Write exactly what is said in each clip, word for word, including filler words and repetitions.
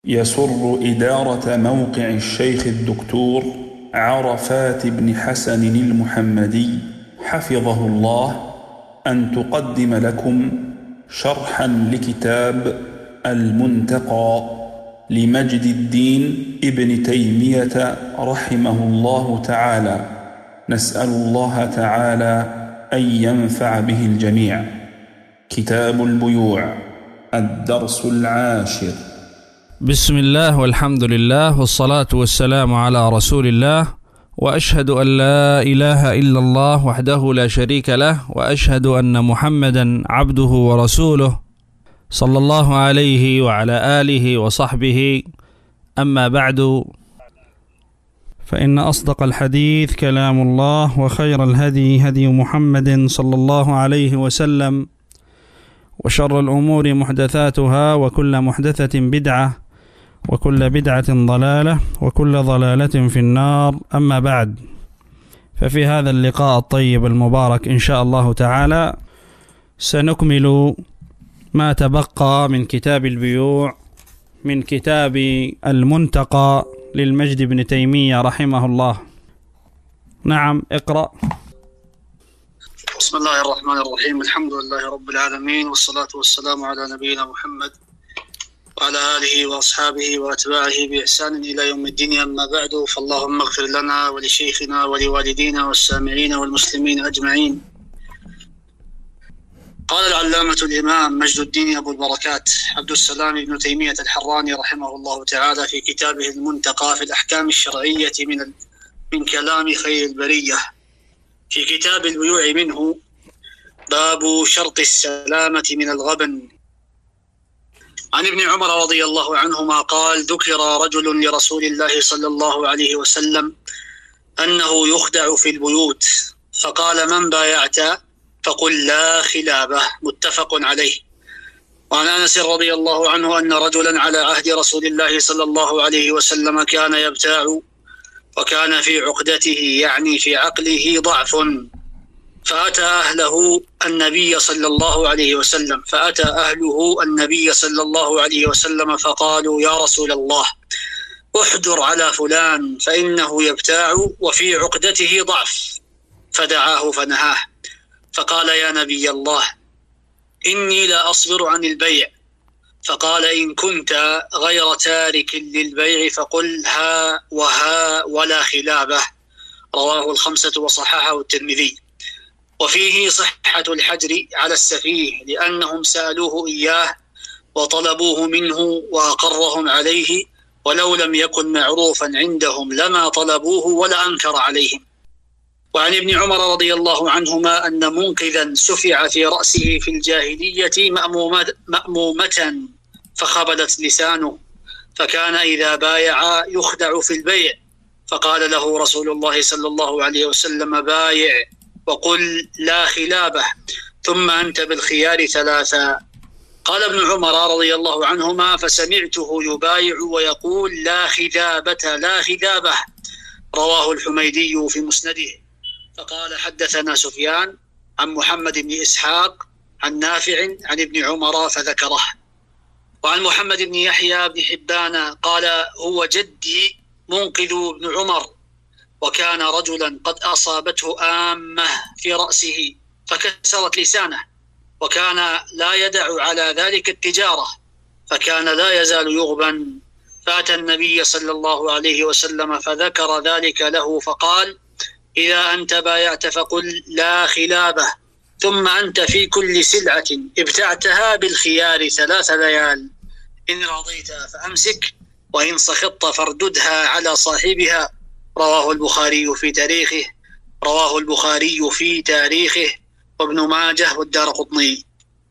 يسر إدارة موقع الشيخ الدكتور عرفات بن حسن المحمدي حفظه الله أن تقدم لكم شرحا لكتاب المنتقى لمجد الدين ابن تيمية رحمه الله تعالى. نسأل الله تعالى أن ينفع به الجميع. كتاب البيوع، الدرس العاشر. بسم الله والحمد لله والصلاة والسلام على رسول الله، وأشهد أن لا إله إلا الله وحده لا شريك له، وأشهد أن محمدا عبده ورسوله صلى الله عليه وعلى آله وصحبه. أما بعد، فإن أصدق الحديث كلام الله، وخير الهدي هدي محمد صلى الله عليه وسلم، وشر الأمور محدثاتها، وكل محدثة بدعة، وكل بدعة ضلالة، وكل ضلالة في النار. أما بعد، ففي هذا اللقاء الطيب المبارك إن شاء الله تعالى سنكمل ما تبقى من كتاب البيوع، من كتاب المنتقى للمجد بن تيمية رحمه الله. نعم، اقرأ. بسم الله الرحمن الرحيم. الحمد لله رب العالمين، والصلاة والسلام على نبينا محمد وعلى آله وأصحابه وأتباعه بإحسان إلى يوم الدين. أما بعد، فاللهم اغفر لنا ولشيخنا ولوالدينا والسامعين والمسلمين أجمعين. قال العلامة الإمام مجد الدين أبو البركات عبد السلام بن تيمية الحراني رحمه الله تعالى في كتابه المنتقى في الأحكام الشرعية من من كلام خير البرية، في كتاب البيوع منه باب شرط السلامة من الغبن. عن ابن عمر رضي الله عنهما قال: ذكر رجل لرسول الله صلى الله عليه وسلم أنه يخدع في البيوت، فقال: من بايعت؟ فقل: لا خلابه. متفق عليه. وعن أنس رضي الله عنه أن رجلا على عهد رسول الله صلى الله عليه وسلم كان يبتاع، وكان في عقدته يعني في عقله ضعف، فأتى أهله النبي صلى الله عليه وسلم فأتى أهله النبي صلى الله عليه وسلم فقالوا: يا رسول الله، احجر على فلان فإنه يبتاع وفي عقدته ضعف. فدعاه فنهاه، فقال: يا نبي الله، إني لا أصبر عن البيع. فقال: إن كنت غير تارك للبيع فقل ها وها ولا خلابه. رواه الخمسة وصححه الترمذي. وفيه صحة الحجر على السفيه، لأنهم سألوه إياه وطلبوه منه وأقرهم عليه، ولو لم يكن معروفا عندهم لما طلبوه ولا أنكر عليهم. وعن ابن عمر رضي الله عنهما أن منقذا سفع في رأسه في الجاهلية مأمومة, مأمومة فخبلت لسانه، فكان إذا بايع يخدع في البيع، فقال له رسول الله صلى الله عليه وسلم: بايع وقل لا خلابه، ثم أنت بالخيار ثلاثا. قال ابن عمر رضي الله عنهما: فسمعته يبايع ويقول لا خذابة لا خذابة. رواه الحميدي في مسنده. فقال: حدثنا سفيان عن محمد بن إسحاق عن نافع عن ابن عمر فذكره. وعن محمد بن يحيى بن حبان قال: هو جدي منقذ بن عمر، وكان رجلا قد أصابته آمة في رأسه فكسرت لسانه، وكان لا يدع على ذلك التجارة، فكان لا يزال يغبن. فأتى النبي صلى الله عليه وسلم فذكر ذلك له، فقال: إذا أنت بايعت فقل لا خلابه، ثم أنت في كل سلعة ابتعتها بالخيار ثلاث ليال، إن رضيت فأمسك، وإن سخطت فارددها على صاحبها. رواه البخاري في تاريخه رواه البخاري في تاريخه وابن ماجه والدارقطني.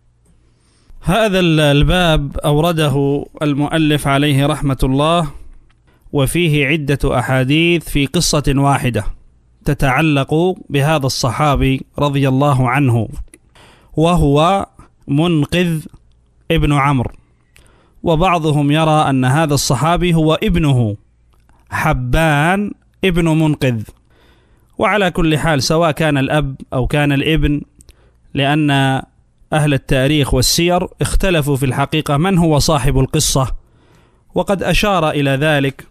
هذا الباب أورده المؤلف عليه رحمة الله، وفيه عدة أحاديث في قصة واحدة تتعلق بهذا الصحابي رضي الله عنه، وهو منقذ ابن عمرو. وبعضهم يرى أن هذا الصحابي هو ابنه حبان ابن منقذ. وعلى كل حال، سواء كان الأب أو كان الابن، لأن أهل التاريخ والسير اختلفوا في الحقيقة من هو صاحب القصة وقد أشار إلى ذلك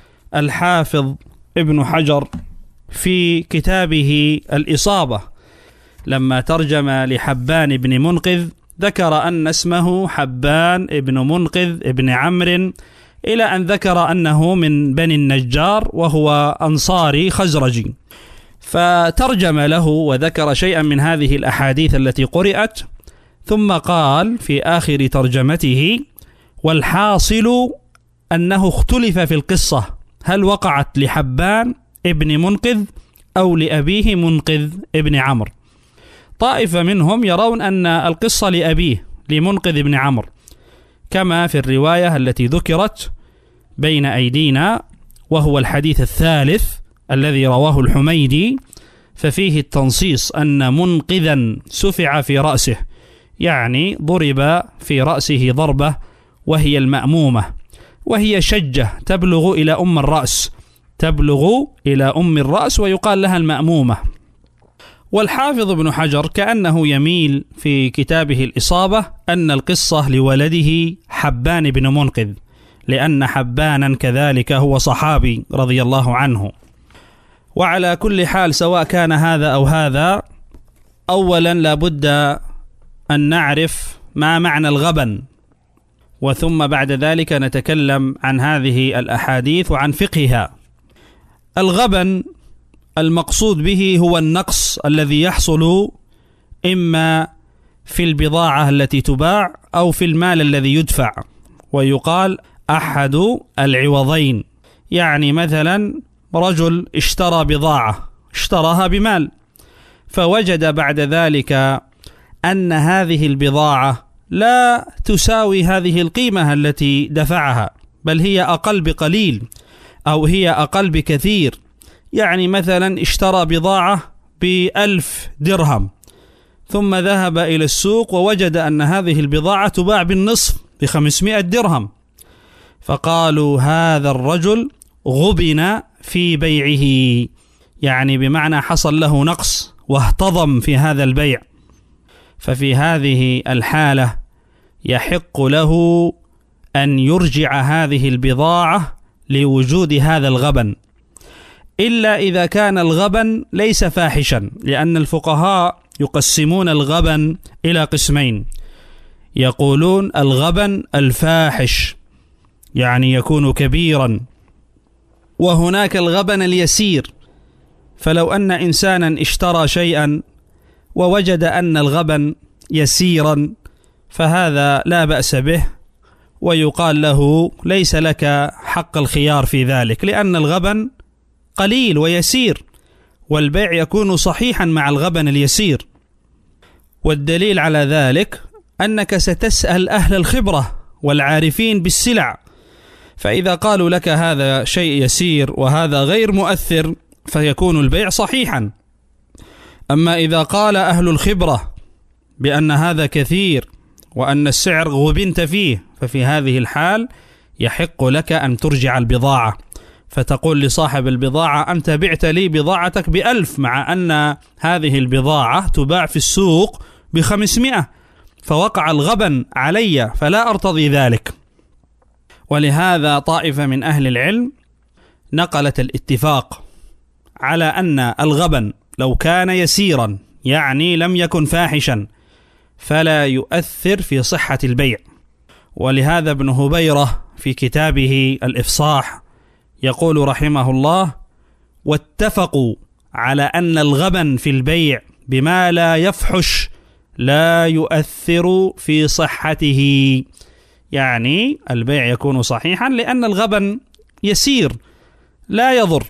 الحافظ ابن حجر في كتابه الإصابة لما ترجم لحبان بن منقذ، ذكر أن اسمه حبان بن منقذ بن عمرو، إلى أن ذكر أنه من بني النجار وهو أنصاري خزرجي، فترجم له وذكر شيئا من هذه الأحاديث التي قرأت، ثم قال في آخر ترجمته: والحاصل أنه اختلف في القصة، هل وقعت لحبان ابن منقذ أو لأبيه منقذ ابن عمرو. طائفة منهم يرون أن القصة لأبيه لمنقذ بن عمرو، كما في الرواية التي ذكرت بين أيدينا، وهو الحديث الثالث الذي رواه الحميدي، ففيه التنصيص أن منقذا سفع في رأسه، يعني ضرب في رأسه ضربة وهي المأمومة، وهي شجة تبلغ إلى أم الرأس، تبلغ إلى أم الرأس ويقال لها المأمومة. والحافظ ابن حجر كأنه يميل في كتابه الإصابة أن القصة لولده حبان بن منقذ، لأن حبانا كذلك هو صحابي رضي الله عنه. وعلى كل حال، سواء كان هذا أو هذا، أولا لابد أن نعرف ما معنى الغبن، وثم بعد ذلك نتكلم عن هذه الأحاديث وعن فقهها. الغبن المقصود به هو النقص الذي يحصل إما في البضاعة التي تباع أو في المال الذي يدفع، ويقال أحد العوضين. يعني مثلا رجل اشترى بضاعة، اشتراها بمال، فوجد بعد ذلك أن هذه البضاعة لا تساوي هذه القيمة التي دفعها، بل هي أقل بقليل أو هي أقل بكثير. يعني مثلا اشترى بضاعة بألف درهم، ثم ذهب إلى السوق ووجد أن هذه البضاعة تباع بالنصف بخمسمائة درهم، فقالوا هذا الرجل غبن في بيعه، يعني بمعنى حصل له نقص واهتضم في هذا البيع. ففي هذه الحالة يحق له أن يرجع هذه البضاعة لوجود هذا الغبن، إلا إذا كان الغبن ليس فاحشا، لأن الفقهاء يقسمون الغبن إلى قسمين، يقولون الغبن الفاحش يعني يكون كبيرا، وهناك الغبن اليسير. فلو أن إنسانا اشترى شيئا ووجد أن الغبن يسيرا فهذا لا بأس به، ويقال له ليس لك حق الخيار في ذلك، لأن الغبن قليل ويسير، والبيع يكون صحيحا مع الغبن اليسير. والدليل على ذلك أنك ستسأل أهل الخبرة والعارفين بالسلع، فإذا قالوا لك هذا شيء يسير وهذا غير مؤثر فيكون البيع صحيحا. أما إذا قال أهل الخبرة بأن هذا كثير وأن السعر غبنت فيه، ففي هذه الحال يحق لك أن ترجع البضاعة، فتقول لصاحب البضاعة أنت بعت لي بضاعتك بألف، مع أن هذه البضاعة تباع في السوق بخمسمائة، فوقع الغبن علي فلا أرتضي ذلك. ولهذا طائفة من أهل العلم نقلت الاتفاق على أن الغبن لو كان يسيرا، يعني لم يكن فاحشا، فلا يؤثر في صحة البيع. ولهذا ابن هبيرة في كتابه الإفصاح يقول رحمه الله: واتفقوا على أن الغبن في البيع بما لا يفحش لا يؤثر في صحته، يعني البيع يكون صحيحا لأن الغبن يسير لا يضر.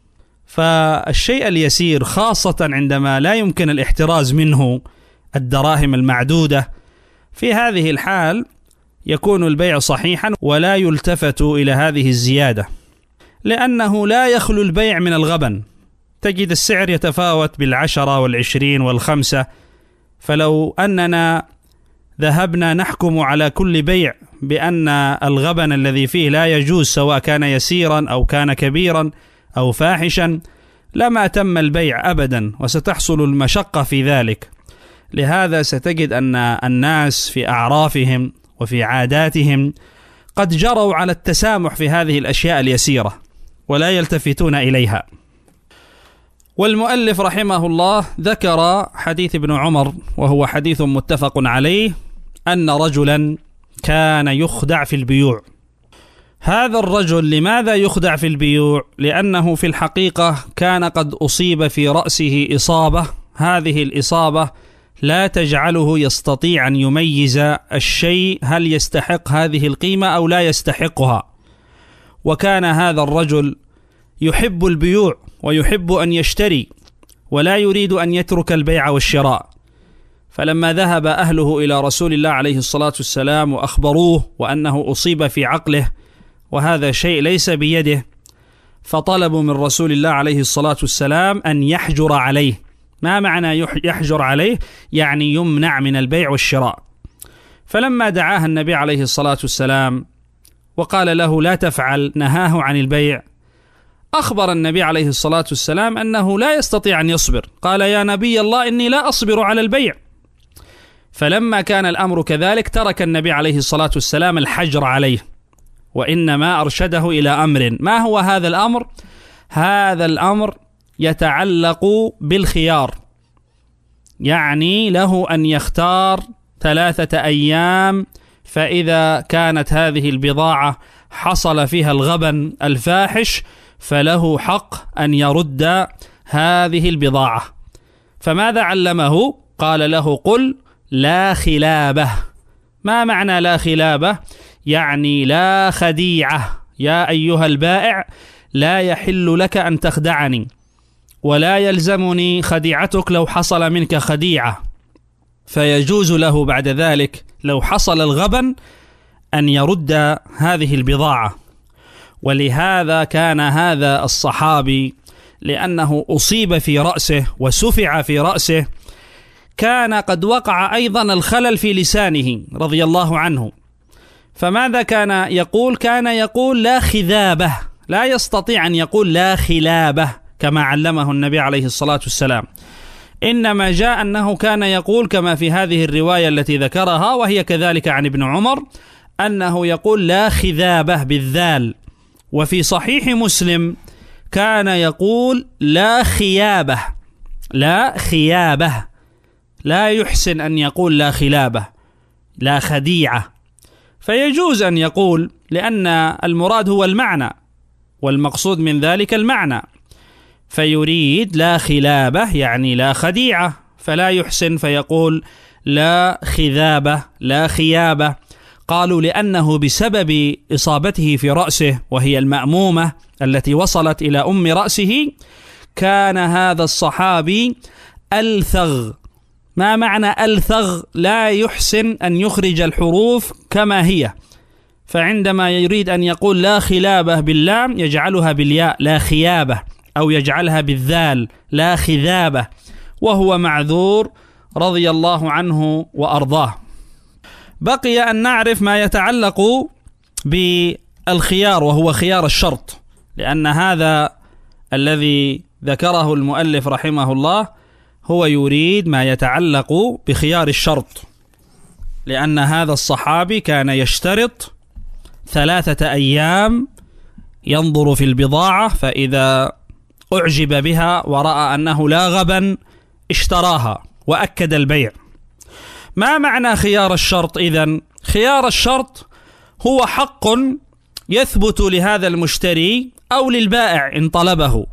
فالشيء اليسير خاصة عندما لا يمكن الاحتراز منه الدراهم المعدودة، في هذه الحال يكون البيع صحيحا ولا يلتفت إلى هذه الزيادة، لأنه لا يخلو البيع من الغبن. تجد السعر يتفاوت بالعشرة والعشرين والخمسة، فلو أننا ذهبنا نحكم على كل بيع بأن الغبن الذي فيه لا يجوز، سواء كان يسيرا أو كان كبيرا أو فاحشا، لما تم البيع أبدا، وستحصل المشقة في ذلك. لهذا ستجد أن الناس في أعرافهم وفي عاداتهم قد جروا على التسامح في هذه الأشياء اليسيرة ولا يلتفتون إليها. والمؤلف رحمه الله ذكر حديث ابن عمر وهو حديث متفق عليه أن رجلا كان يخدع في البيوع. هذا الرجل لماذا يخدع في البيوع؟ لأنه في الحقيقة كان قد أصيب في رأسه إصابة، هذه الإصابة لا تجعله يستطيع أن يميز الشيء هل يستحق هذه القيمة أو لا يستحقها. وكان هذا الرجل يحب البيوع ويحب أن يشتري ولا يريد أن يترك البيع والشراء. فلما ذهب أهله إلى رسول الله عليه الصلاة والسلام وأخبروه وأنه أصيب في عقله وهذا شيء ليس بيده، فطلبوا من رسول الله عليه الصلاة والسلام أن يحجر عليه. ما معنى يحجر عليه؟ يعني يمنع من البيع والشراء. فلما دعاه النبي عليه الصلاة والسلام وقال له لا تفعل، نهاه عن البيع، أخبر النبي عليه الصلاة والسلام أنه لا يستطيع أن يصبر. قال يا نبي الله إني لا أصبر على البيع. فلما كان الأمر كذلك ترك النبي عليه الصلاة والسلام الحجر عليه، وإنما أرشده إلى أمر. ما هو هذا الأمر؟ هذا الأمر يتعلق بالخيار، يعني له أن يختار ثلاثة أيام، فإذا كانت هذه البضاعة حصل فيها الغبن الفاحش فله حق أن يرد هذه البضاعة. فماذا علمه؟ قال له قل لا خلابة. ما معنى لا خلابة؟ يعني لا خديعة. يا أيها البائع لا يحل لك أن تخدعني ولا يلزمني خديعتك لو حصل منك خديعة. فيجوز له بعد ذلك لو حصل الغبن أن يرد هذه البضاعة. ولهذا كان هذا الصحابي لأنه أصيب في رأسه وسفع في رأسه كان قد وقع أيضا الخلل في لسانه رضي الله عنه. فماذا كان يقول؟ كان يقول لا خذابة، لا يستطيع أن يقول لا خلابة كما علمه النبي عليه الصلاة والسلام. إنما جاء أنه كان يقول كما في هذه الرواية التي ذكرها وهي كذلك عن ابن عمر أنه يقول لا خذابة بالذال. وفي صحيح مسلم كان يقول لا خيابة، لا خيابة، لا يحسن أن يقول لا خلابة، لا خديعة. فيجوز أن يقول لأن المراد هو المعنى والمقصود من ذلك المعنى، فيريد لا خلابة يعني لا خديعة، فلا يحسن فيقول لا خذابة لا خيابة. قالوا لأنه بسبب إصابته في رأسه وهي المأمومة التي وصلت إلى أم رأسه كان هذا الصحابي ألثغ. ما معنى ألثغ؟ لا يحسن أن يخرج الحروف كما هي، فعندما يريد أن يقول لا خلابة باللام يجعلها بالياء لا خيابة، أو يجعلها بالذال لا خذابة، وهو معذور رضي الله عنه وأرضاه. بقي أن نعرف ما يتعلق بالخيار وهو خيار الشرط، لأن هذا الذي ذكره المؤلف رحمه الله هو يريد ما يتعلق بخيار الشرط، لأن هذا الصحابي كان يشترط ثلاثة أيام ينظر في البضاعة، فإذا أعجب بها ورأى أنه لا غبن اشتراها وأكد البيع. ما معنى خيار الشرط إذن؟ خيار الشرط هو حق يثبت لهذا المشتري أو للبائع إن طلبه،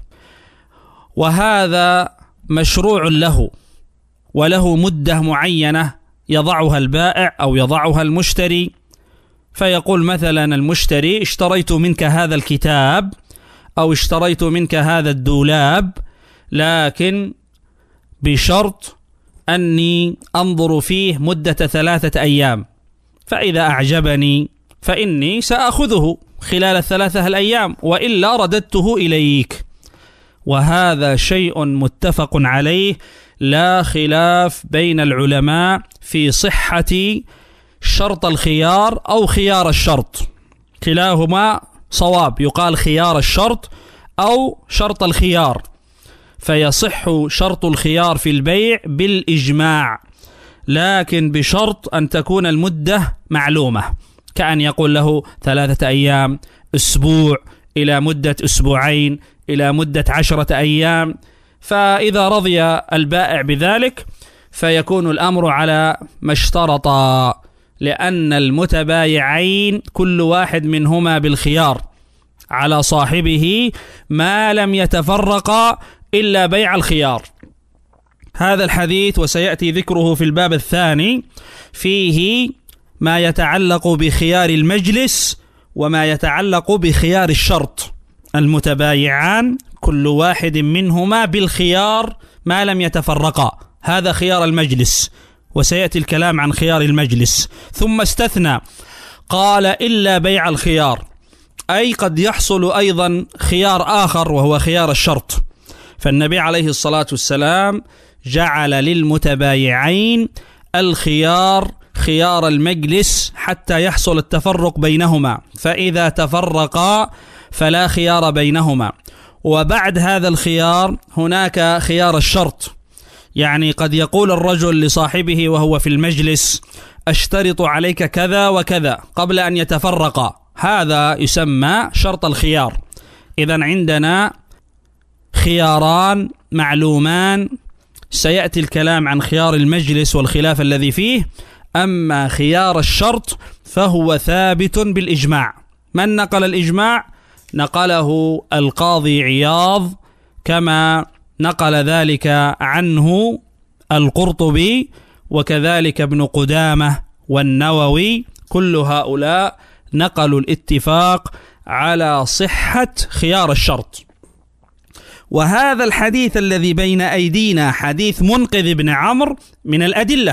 وهذا مشروع له وله مدة معينة يضعها البائع أو يضعها المشتري. فيقول مثلا المشتري اشتريت منك هذا الكتاب أو اشتريت منك هذا الدولاب، لكن بشرط أني أنظر فيه مدة ثلاثة أيام، فإذا أعجبني فإني سأخذه خلال الثلاثة الأيام وإلا رددته إليك. وهذا شيء متفق عليه لا خلاف بين العلماء في صحة شرط الخيار أو خيار الشرط، كلاهما صواب، يقال خيار الشرط أو شرط الخيار، فيصح شرط الخيار في البيع بالإجماع، لكن بشرط أن تكون المدة معلومة كأن يقول له ثلاثة أيام، أسبوع، إلى مدة أسبوعين، إلى مدة عشرة أيام. فإذا رضي البائع بذلك فيكون الأمر على ما اشترطا، لأن المتبايعين كل واحد منهما بالخيار على صاحبه ما لم يتفرقا إلا بيع الخيار. هذا الحديث وسيأتي ذكره في الباب الثاني فيه ما يتعلق بخيار المجلس وما يتعلق بخيار الشرط. المتبايعان كل واحد منهما بالخيار ما لم يتفرقا، هذا خيار المجلس، وسيأتي الكلام عن خيار المجلس. ثم استثنى قال إلا بيع الخيار، أي قد يحصل أيضا خيار آخر وهو خيار الشرط. فالنبي عليه الصلاة والسلام جعل للمتبايعين الخيار خيار المجلس حتى يحصل التفرق بينهما، فإذا تفرقا فلا خيار بينهما. وبعد هذا الخيار هناك خيار الشرط، يعني قد يقول الرجل لصاحبه وهو في المجلس أشترط عليك كذا وكذا قبل أن يتفرقا، هذا يسمى شرط الخيار. إذن عندنا خياران معلومان، سيأتي الكلام عن خيار المجلس والخلاف الذي فيه. أما خيار الشرط فهو ثابت بالإجماع. من نقل الإجماع؟ نقله القاضي عياض، كما نقل ذلك عنه القرطبي، وكذلك ابن قدامة والنووي، كل هؤلاء نقلوا الاتفاق على صحة خيار الشرط. وهذا الحديث الذي بين أيدينا حديث منقذ بن عمرو من الأدلة،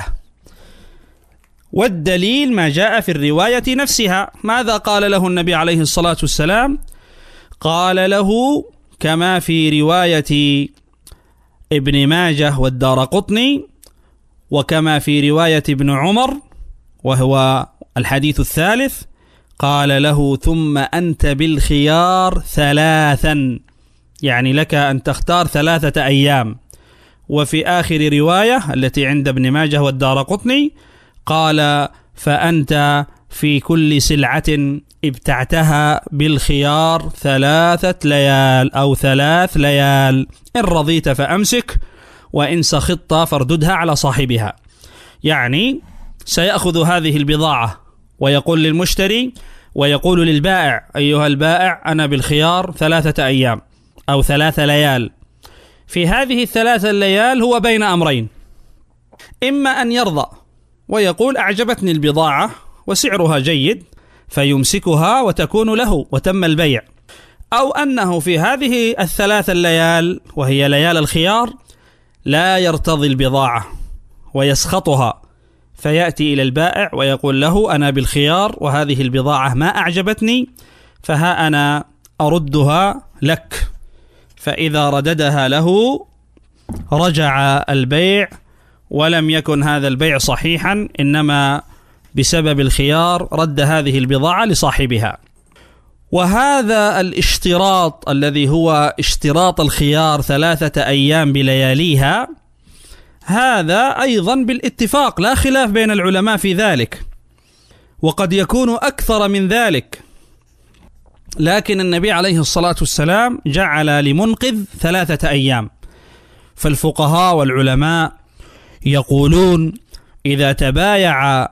والدليل ما جاء في الرواية نفسها. ماذا قال له النبي عليه الصلاة والسلام؟ قال له كما في رواية ابن ماجه والدارقطني، وكما في رواية ابن عمر وهو الحديث الثالث، قال له ثم أنت بالخيار ثلاثا، يعني لك أن تختار ثلاثة أيام. وفي آخر رواية التي عند ابن ماجه والدارقطني قال فأنت في كل سلعة ابتعتها بالخيار ثلاثة ليال أو ثلاث ليال، إن رضيت فأمسك وإن سخطت فارددها على صاحبها. يعني سيأخذ هذه البضاعة ويقول للمشتري ويقول للبائع أيها البائع أنا بالخيار ثلاثة أيام أو ثلاث ليال. في هذه الثلاث الليال هو بين أمرين، إما أن يرضى ويقول أعجبتني البضاعة وسعرها جيد فيمسكها وتكون له وتم البيع، أو أنه في هذه الثلاث الليال وهي ليال الخيار لا يرتضي البضاعة ويسخطها، فيأتي إلى البائع ويقول له أنا بالخيار وهذه البضاعة ما أعجبتني فها أنا أردها لك. فإذا رددها له رجع البيع، ولم يكن هذا البيع صحيحا، إنما بسبب الخيار رد هذه البضاعة لصاحبها. وهذا الاشتراط الذي هو اشتراط الخيار ثلاثة أيام بلياليها، هذا أيضا بالاتفاق لا خلاف بين العلماء في ذلك، وقد يكون أكثر من ذلك، لكن النبي عليه الصلاة والسلام جعل لمنقذ ثلاثة أيام. فالفقهاء والعلماء يقولون إذا تبايع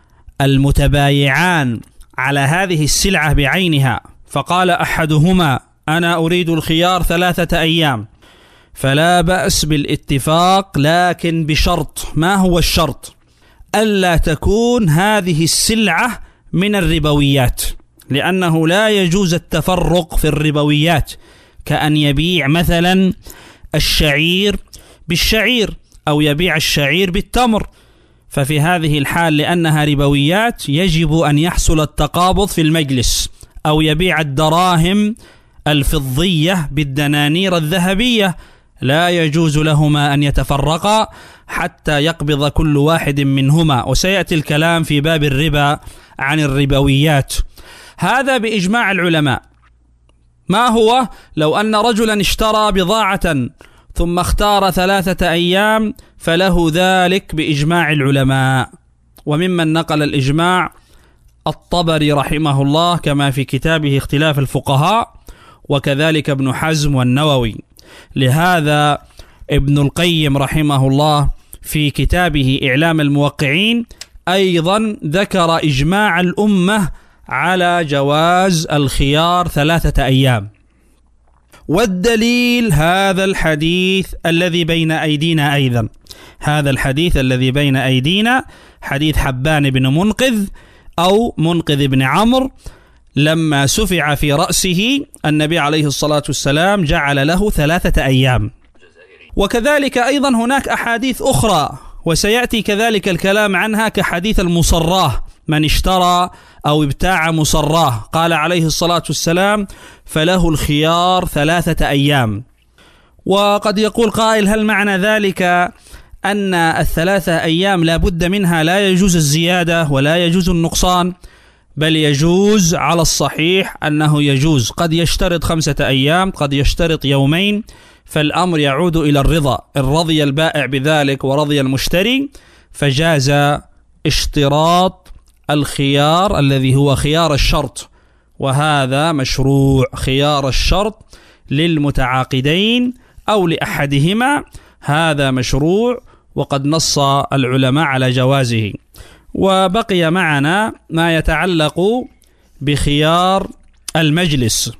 المتبايعان على هذه السلعة بعينها فقال أحدهما أنا أريد الخيار ثلاثة أيام، فلا بأس بالاتفاق، لكن بشرط. ما هو الشرط؟ ألا تكون هذه السلعة من الربويات، لأنه لا يجوز التفرق في الربويات، كأن يبيع مثلا الشعير بالشعير أو يبيع الشعير بالتمر، ففي هذه الحال لأنها ربويات يجب أن يحصل التقابض في المجلس، أو يبيع الدراهم الفضية بالدنانير الذهبية، لا يجوز لهما أن يتفرقا حتى يقبض كل واحد منهما. وسيأتي الكلام في باب الربا عن الربويات. هذا بإجماع العلماء. ما هو؟ لو أن رجلا اشترى بضاعة ثم اختار ثلاثة أيام فله ذلك بإجماع العلماء. وممن نقل الإجماع الطبري رحمه الله كما في كتابه اختلاف الفقهاء، وكذلك ابن حزم والنووي. لهذا ابن القيم رحمه الله في كتابه إعلام الموقعين أيضا ذكر إجماع الأمة على جواز الخيار ثلاثة أيام. والدليل هذا الحديث الذي بين أيدينا أيضا، هذا الحديث الذي بين أيدينا حديث حبان بن منقذ أو منقذ بن عمرو، لما سفع في رأسه النبي عليه الصلاة والسلام جعل له ثلاثة أيام. وكذلك أيضا هناك أحاديث أخرى وسيأتي كذلك الكلام عنها كحديث المصراه، من اشترى أو ابتاع مصراه قال عليه الصلاة والسلام فله الخيار ثلاثة أيام. وقد يقول قائل هل معنى ذلك أن الثلاثة أيام لا بد منها، لا يجوز الزيادة ولا يجوز النقصان؟ بل يجوز على الصحيح أنه يجوز، قد يشترط خمسة أيام قد يشترط يومين، فالأمر يعود إلى الرضا، إن رضي البائع بذلك ورضي المشتري فجاز اشتراط الخيار الذي هو خيار الشرط، وهذا مشروع. خيار الشرط للمتعاقدين أو لأحدهما هذا مشروع، وقد نص العلماء على جوازه. وبقي معنا ما يتعلق بخيار المجلس،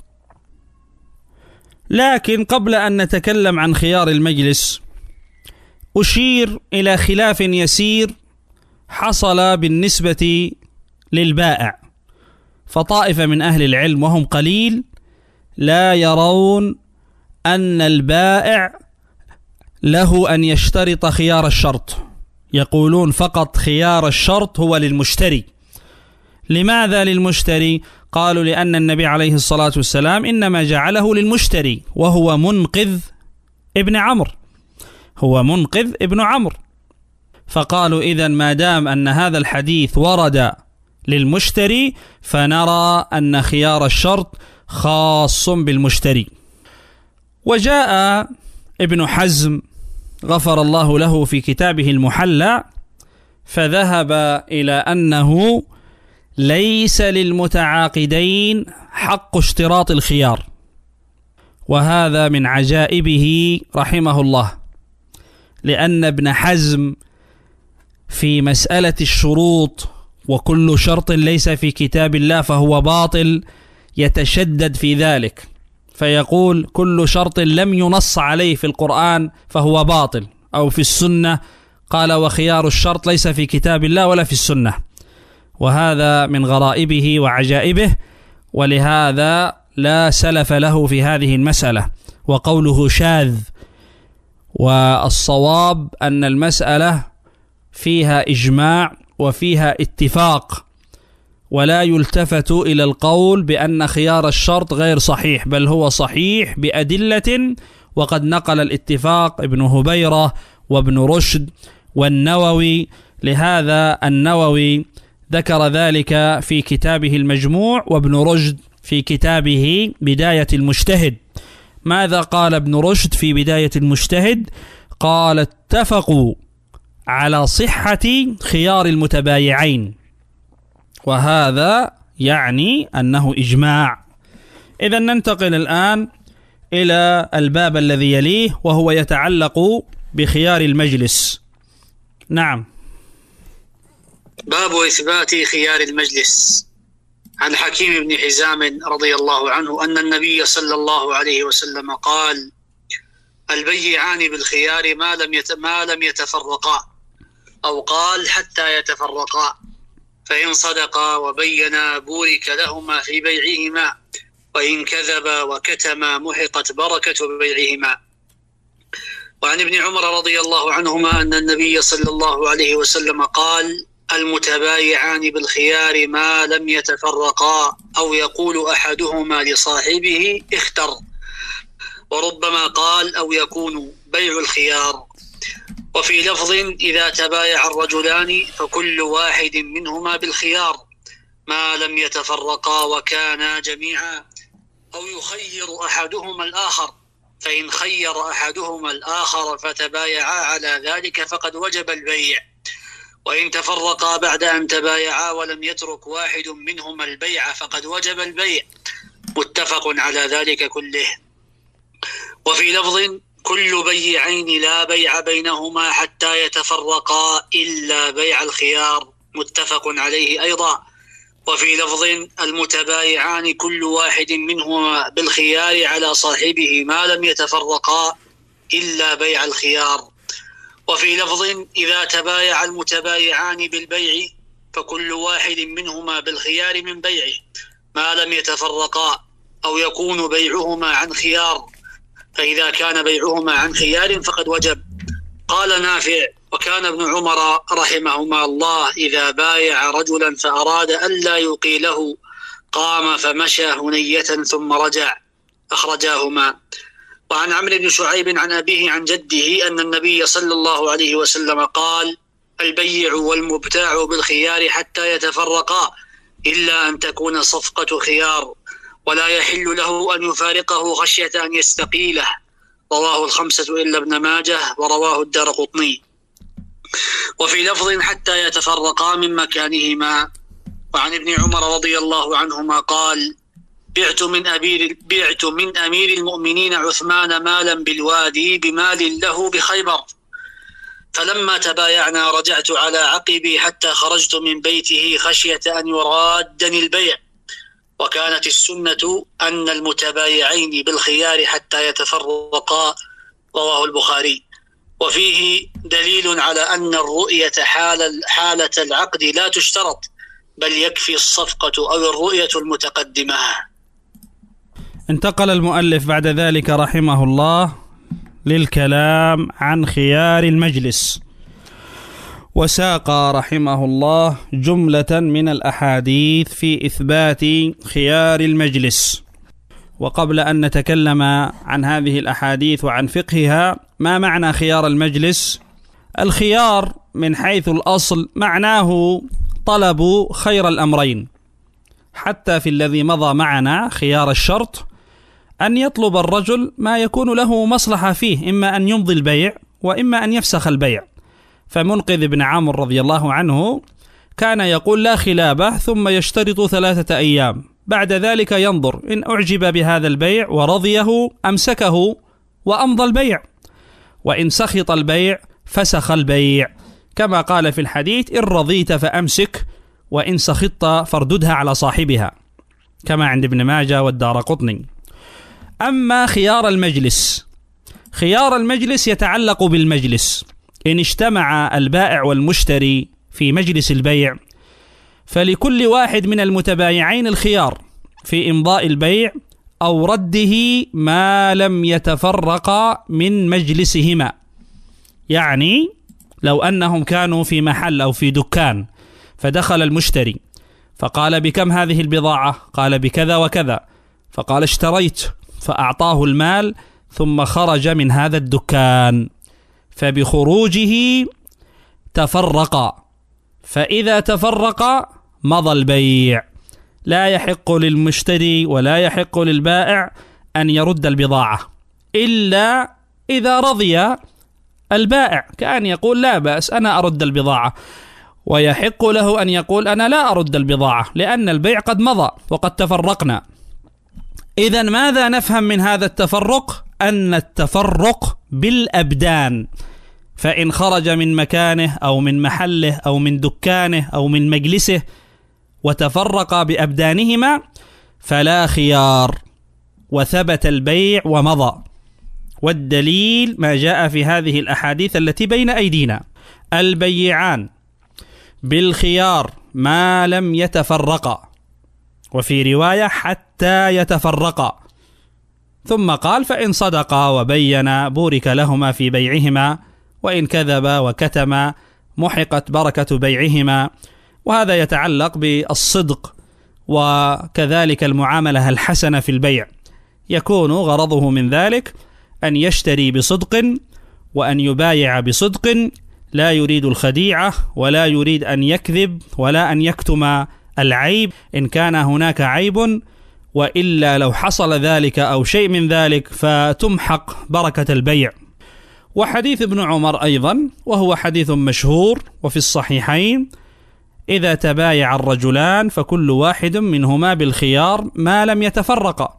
لكن قبل أن نتكلم عن خيار المجلس أشير إلى خلاف يسير حصل بالنسبة للبائع. فطائفة من أهل العلم وهم قليل لا يرون أن البائع له أن يشترط خيار الشرط، يقولون فقط خيار الشرط هو للمشتري. لماذا للمشتري؟ قالوا لأن النبي عليه الصلاة والسلام إنما جعله للمشتري، وهو منقذ ابن عمرو، هو منقذ ابن عمرو. فقالوا إذن ما دام أن هذا الحديث ورد للمشتري فنرى أن خيار الشرط خاص بالمشتري. وجاء ابن حزم غفر الله له في كتابه المحلى فذهب إلى أنه ليس للمتعاقدين حق اشتراط الخيار، وهذا من عجائبه رحمه الله، لأن ابن حزم في مسألة الشروط وكل شرط ليس في كتاب الله فهو باطل يتشدد في ذلك، فيقول كل شرط لم ينص عليه في القرآن فهو باطل، أو في السنة قال وخيار الشرط ليس في كتاب الله ولا في السنة، وهذا من غرائبه وعجائبه، ولهذا لا سلف له في هذه المسألة، وقوله شاذ. والصواب أن المسألة فيها إجماع وفيها اتفاق، ولا يلتفت إلى القول بأن خيار الشرط غير صحيح، بل هو صحيح بأدلة، وقد نقل الاتفاق ابن هبيرة وابن رشد والنووي. لهذا النووي ذكر ذلك في كتابه المجموع، وابن رشد في كتابه بداية المجتهد. ماذا قال ابن رشد في بداية المجتهد؟ قال اتفقوا على صحة خيار المتبايعين، وهذا يعني أنه إجماع. إذن ننتقل الآن إلى الباب الذي يليه وهو يتعلق بخيار المجلس. نعم. باب إثبات خيار المجلس. عن حكيم بن حزام رضي الله عنه أن النبي صلى الله عليه وسلم قال: البيعان بالخيار ما لم ما لم يتفرقا، أو قال حتى يتفرقا، فإن صدقا وبينا بورك لهما في بيعهما، وإن كذبا وكتما محقت بركة بيعهما. وعن ابن عمر رضي الله عنهما أن النبي صلى الله عليه وسلم قال: المتبايعان بالخيار ما لم يتفرقا، أو يقول أحدهما لصاحبه اختر، وربما قال أو يكون بيع الخيار. وفي لفظ: إذا تبايع الرجلان فكل واحد منهما بالخيار ما لم يتفرقا وكانا جميعا، أو يخير أحدهما الآخر، فإن خير أحدهما الآخر فتبايعا على ذلك فقد وجب البيع. وإن تفرقا بعد أن تبايعا ولم يترك واحد منهما البيع فقد وجب البيع، متفق على ذلك كله. وفي لفظ: كل بيعين لا بيع بينهما حتى يتفرقا إلا بيع الخيار، متفق عليه أيضا. وفي لفظ: المتبايعان كل واحد منهما بالخيار على صاحبه ما لم يتفرقا إلا بيع الخيار. وفي لفظ: إذا تبايع المتبايعان بالبيع فكل واحد منهما بالخيار من بيعه ما لم يتفرقا، أو يكون بيعهما عن خيار، فإذا كان بيعهما عن خيار فقد وجب. قال نافع: وكان ابن عمر رحمهما الله إذا بايع رجلا فأراد ألا يقيله قام فمشى هنية ثم رجع، أخرجاهما. وعن عمرو بن شعيب عن أبيه عن جده أن النبي صلى الله عليه وسلم قال: البيع والمبتاع بالخيار حتى يتفرقا إلا أن تكون صفقة خيار، ولا يحل له أن يفارقه خشية أن يستقيله. رواه الخمسة إلا ابن ماجه، ورواه الدارقطني. وفي لفظ: حتى يتفرقا من مكانهما. وعن ابن عمر رضي الله عنهما قال: بعت من أمير بعت من أمير المؤمنين عثمان مالا بالوادي بمال له بخيبر، فلما تبايعنا رجعت على عقبي حتى خرجت من بيته خشية أن يرادني البيع، وكانت السنة أن المتبايعين بالخيار حتى يتفرقا. رواه البخاري. وفيه دليل على أن الرؤية حال حالة العقد لا تشترط، بل يكفي الصفقة أو الرؤية المتقدمة. انتقل المؤلف بعد ذلك رحمه الله للكلام عن خيار المجلس، وساق رحمه الله جملة من الأحاديث في إثبات خيار المجلس. وقبل أن نتكلم عن هذه الأحاديث وعن فقهها، ما معنى خيار المجلس؟ الخيار من حيث الأصل معناه طلب خير الأمرين، حتى في الذي مضى معنا خيار الشرط أن يطلب الرجل ما يكون له مصلحة فيه، إما أن يمضي البيع وإما أن يفسخ البيع. فمنقذ بن عمرو رضي الله عنه كان يقول لا خلابة ثم يشترط ثلاثة أيام، بعد ذلك ينظر إن أعجب بهذا البيع ورضيه أمسكه وأمضى البيع، وإن سخط البيع فسخ البيع، كما قال في الحديث: إن رضيت فأمسك وإن سخطت فارددها على صاحبها، كما عند ابن ماجه والدارقطني. أما خيار المجلس، خيار المجلس يتعلق بالمجلس. إن اجتمع البائع والمشتري في مجلس البيع فلكل واحد من المتبايعين الخيار في إمضاء البيع أو رده ما لم يتفرقا من مجلسهما. يعني لو أنهم كانوا في محل أو في دكان، فدخل المشتري فقال: بكم هذه البضاعة؟ قال: بكذا وكذا. فقال: اشتريت، فأعطاه المال ثم خرج من هذا الدكان، فبخروجه تفرقا، فإذا تفرقا مضى البيع. لا يحق للمشتري ولا يحق للبائع أن يرد البضاعة إلا إذا رضي البائع، كأن يقول: لا بأس أنا أرد البضاعة، ويحق له أن يقول: أنا لا أرد البضاعة لأن البيع قد مضى وقد تفرقنا. إذن ماذا نفهم من هذا التفرق؟ أن التفرق بالأبدان، فإن خرج من مكانه أو من محله أو من دكانه أو من مجلسه وتفرق بأبدانهما فلا خيار، وثبت البيع ومضى. والدليل ما جاء في هذه الأحاديث التي بين أيدينا: البيعان بالخيار ما لم يتفرقا، وفي رواية حتى يتفرقا. ثم قال: فإن صدقا وبينا بورك لهما في بيعهما، وإن كذبا وكتما محقت بركة بيعهما. وهذا يتعلق بالصدق وكذلك المعاملة الحسنة في البيع، يكون غرضه من ذلك أن يشتري بصدق وأن يبايع بصدق، لا يريد الخديعة ولا يريد أن يكذب ولا أن يكتم العيب إن كان هناك عيب، وإلا لو حصل ذلك أو شيء من ذلك فتمحق بركة البيع. وحديث ابن عمر أيضا وهو حديث مشهور وفي الصحيحين: إذا تبايع الرجلان فكل واحد منهما بالخيار ما لم يتفرقا.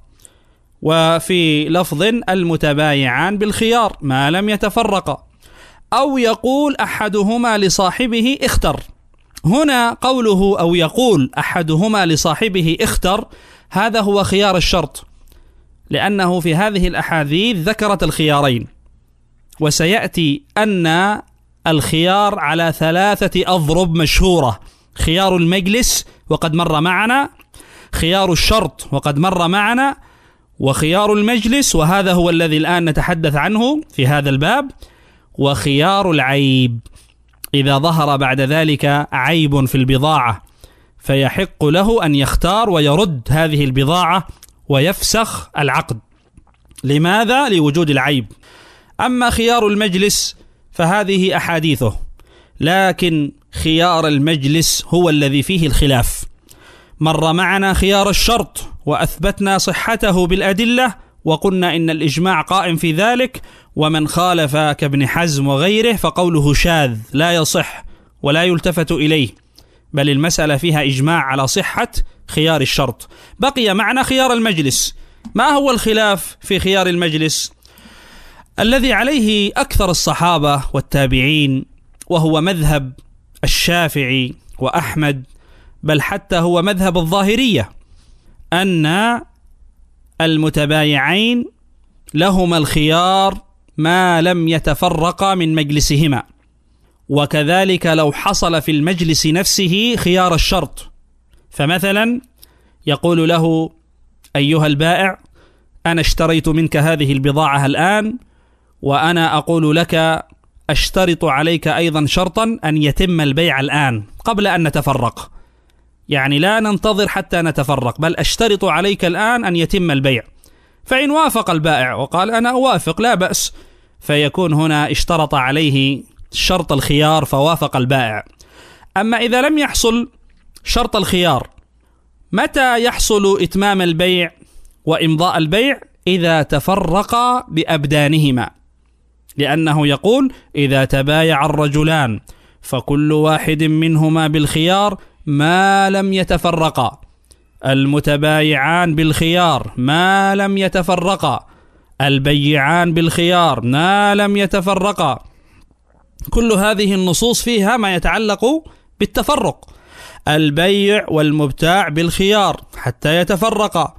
وفي لفظ: المتبايعان بالخيار ما لم يتفرقا. أو يقول أحدهما لصاحبه: اختر. هنا قوله أو يقول أحدهما لصاحبه اختر، هذا هو خيار الشرط، لأنه في هذه الأحاديث ذكرت الخيارين، وسيأتي أن الخيار على ثلاثة أضرب مشهورة: خيار المجلس وقد مر معنا، خيار الشرط وقد مر معنا، وخيار المجلس وهذا هو الذي الآن نتحدث عنه في هذا الباب، وخيار العيب إذا ظهر بعد ذلك عيب في البضاعة فيحق له أن يختار ويرد هذه البضاعة ويفسخ العقد. لماذا؟ لوجود العيب. أما خيار المجلس فهذه أحاديثه، لكن خيار المجلس هو الذي فيه الخلاف. مر معنا خيار الشرط وأثبتنا صحته بالأدلة وقلنا إن الإجماع قائم في ذلك، ومن خالف كابن حزم وغيره فقوله شاذ لا يصح ولا يلتفت إليه، بل المسألة فيها إجماع على صحة خيار الشرط. بقي معنا خيار المجلس. ما هو الخلاف في خيار المجلس؟ الذي عليه أكثر الصحابة والتابعين، وهو مذهب الشافعي وأحمد، بل حتى هو مذهب الظاهرية، أن المتبايعين لهما الخيار ما لم يتفرقا من مجلسهما، وكذلك لو حصل في المجلس نفسه خيار الشرط. فمثلا يقول له: أيها البائع، أنا اشتريت منك هذه البضاعة الآن، وأنا أقول لك أشترط عليك أيضا شرطا أن يتم البيع الآن قبل أن نتفرق، يعني لا ننتظر حتى نتفرق، بل أشترط عليك الآن أن يتم البيع. فإن وافق البائع وقال أنا أوافق لا بأس، فيكون هنا اشترط عليه شرط الخيار فوافق البائع. أما إذا لم يحصل شرط الخيار، متى يحصل إتمام البيع وإمضاء البيع؟ إذا تفرقا بأبدانهما، لأنه يقول: إذا تبايع الرجلان فكل واحد منهما بالخيار ما لم يتفرقا، المتبايعان بالخيار ما لم يتفرقا، البيعان بالخيار ما لم يتفرقا. كل هذه النصوص فيها ما يتعلق بالتفرق. البيع والمبتاع بالخيار حتى يتفرقا،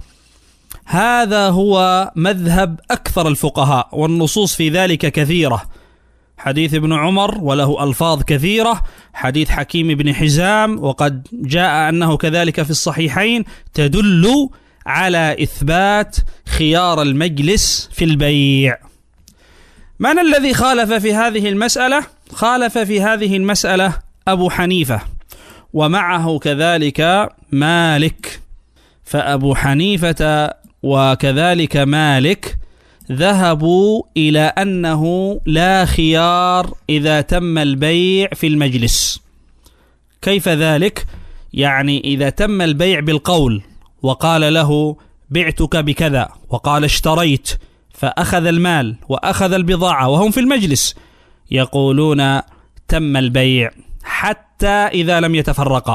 هذا هو مذهب أكثر الفقهاء، والنصوص في ذلك كثيرة. حديث ابن عمر وله ألفاظ كثيرة، حديث حكيم بن حزام وقد جاء أنه كذلك في الصحيحين، تدل على إثبات خيار المجلس في البيع. من الذي خالف في هذه المسألة؟ خالف في هذه المسألة أبو حنيفة، ومعه كذلك مالك. فأبو حنيفة وكذلك مالك ذهبوا إلى أنه لا خيار إذا تم البيع في المجلس. كيف ذلك؟ يعني إذا تم البيع بالقول وقال له بعتك بكذا وقال اشتريت، فأخذ المال وأخذ البضاعة وهم في المجلس، يقولون تم البيع حتى إذا لم يتفرقا.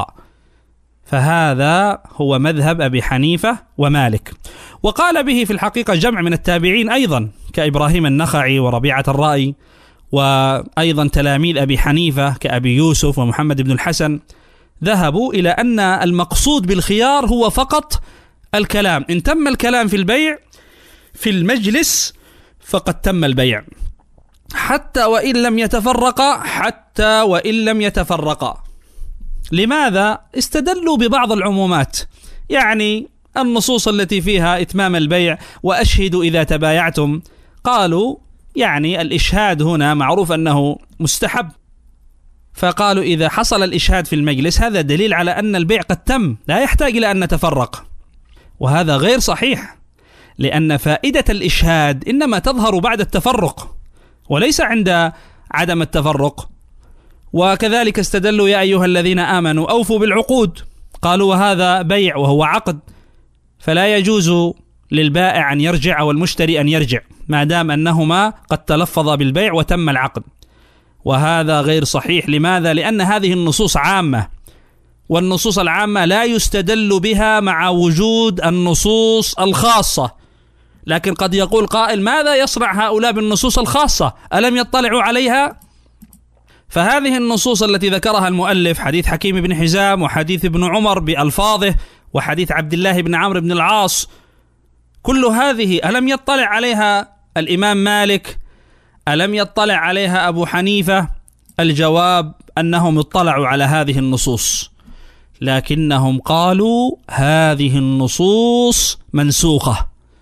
فهذا هو مذهب أبي حنيفة ومالك، وقال به في الحقيقة جمع من التابعين أيضا كإبراهيم النخعي وربيعة الرأي، وأيضا تلاميذ أبي حنيفة كأبي يوسف ومحمد بن الحسن، ذهبوا إلى أن المقصود بالخيار هو فقط الكلام. إن تم الكلام في البيع في المجلس فقد تم البيع، حتى وإن لم يتفرقا، حتى وإن لم يتفرقا. لماذا؟ استدلوا ببعض العمومات، يعني النصوص التي فيها إتمام البيع وأشهدوا إذا تبايعتم، قالوا يعني الإشهاد هنا معروف أنه مستحب، فقالوا إذا حصل الإشهاد في المجلس هذا دليل على أن البيع قد تم، لا يحتاج إلى أن نتفرق. وهذا غير صحيح، لأن فائدة الإشهاد إنما تظهر بعد التفرق وليس عند عدم التفرق. وكذلك استدلوا يا أيها الذين آمنوا أوفوا بالعقود، قالوا وهذا بيع وهو عقد، فلا يجوز للبائع أن يرجع والمشتري أن يرجع ما دام أنهما قد تلفظا بالبيع وتم العقد، وهذا غير صحيح. لماذا؟ لأن هذه النصوص عامة، والنصوص العامة لا يستدل بها مع وجود النصوص الخاصة. لكن قد يقول قائل: ماذا يصنع هؤلاء بالنصوص الخاصة؟ ألم يطلعوا عليها؟ فهذه النصوص التي ذكرها المؤلف، حديث حكيم بن حزام وحديث ابن عمر بألفاظه وحديث عبد الله بن عمرو بن العاص، كل هذه ألم يطلع عليها الإمام مالك؟ ألم يطلع عليها أبو حنيفة؟ الجواب أنهم اطلعوا على هذه النصوص، لكنهم قالوا هذه النصوص منسوخة،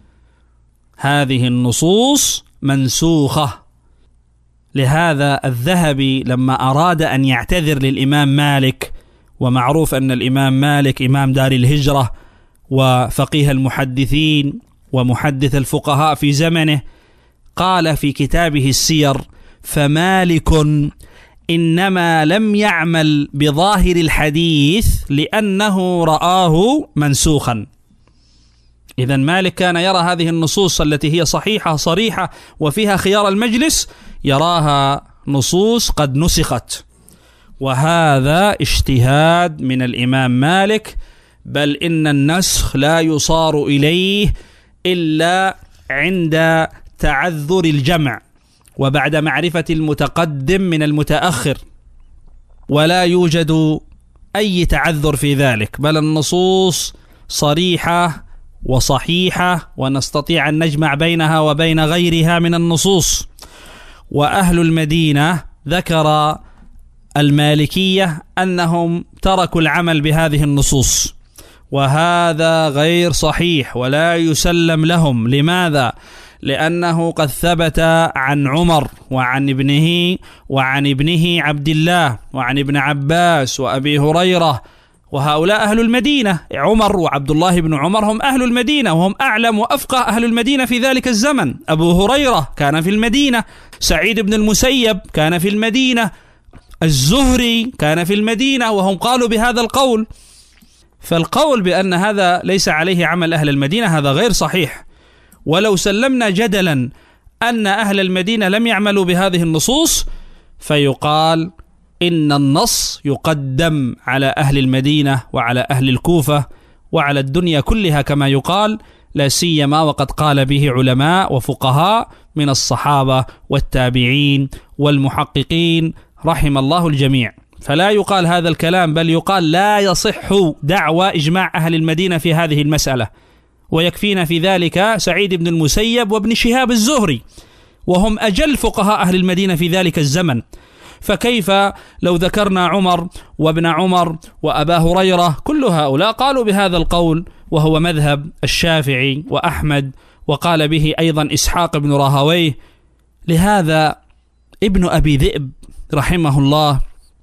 هذه النصوص منسوخة. لهذا الذهبي لما أراد أن يعتذر للإمام مالك، ومعروف أن الإمام مالك إمام دار الهجرة وفقيه المحدثين ومحدث الفقهاء في زمنه، قال في كتابه السير: فمالك إنما لم يعمل بظاهر الحديث لأنه رآه منسوخا. إذن مالك كان يرى هذه النصوص التي هي صحيحة صريحة وفيها خيار المجلس، يراها نصوص قد نسخت، وهذا اجتهاد من الإمام مالك، بل إن النسخ لا يصار إليه إلا عند تعذر الجمع وبعد معرفة المتقدم من المتأخر، ولا يوجد أي تعذر في ذلك، بل النصوص صريحة وصحيحة ونستطيع أن نجمع بينها وبين غيرها من النصوص. وأهل المدينة ذكر المالكية أنهم تركوا العمل بهذه النصوص، وهذا غير صحيح ولا يسلم لهم. لماذا؟ لأنه قد ثبت عن عمر وعن ابنه وعن ابنه عبد الله وعن ابن عباس وأبي هريرة، وهؤلاء أهل المدينة. عمر وعبد الله بن عمر هم أهل المدينة، وهم أعلم وأفقه أهل المدينة في ذلك الزمن. أبو هريرة كان في المدينة، سعيد بن المسيب كان في المدينة، الزهري كان في المدينة، وهم قالوا بهذا القول. فالقول بأن هذا ليس عليه عمل أهل المدينة هذا غير صحيح. ولو سلمنا جدلا أن أهل المدينة لم يعملوا بهذه النصوص، فيقال إن النص يقدم على أهل المدينة وعلى أهل الكوفة وعلى الدنيا كلها كما يقال، لا سيما وقد قال به علماء وفقهاء من الصحابة والتابعين والمحققين رحم الله الجميع. فلا يقال هذا الكلام، بل يقال لا يصح دعوى إجماع أهل المدينة في هذه المسألة، ويكفينا في ذلك سعيد بن المسيب وابن شهاب الزهري، وهم أجل فقهاء أهل المدينة في ذلك الزمن. فكيف لو ذكرنا عمر وابن عمر وأبا هريرة؟ كل هؤلاء قالوا بهذا القول، وهو مذهب الشافعي وأحمد، وقال به أيضا إسحاق بن راهويه. لهذا ابن أبي ذئب رحمه الله،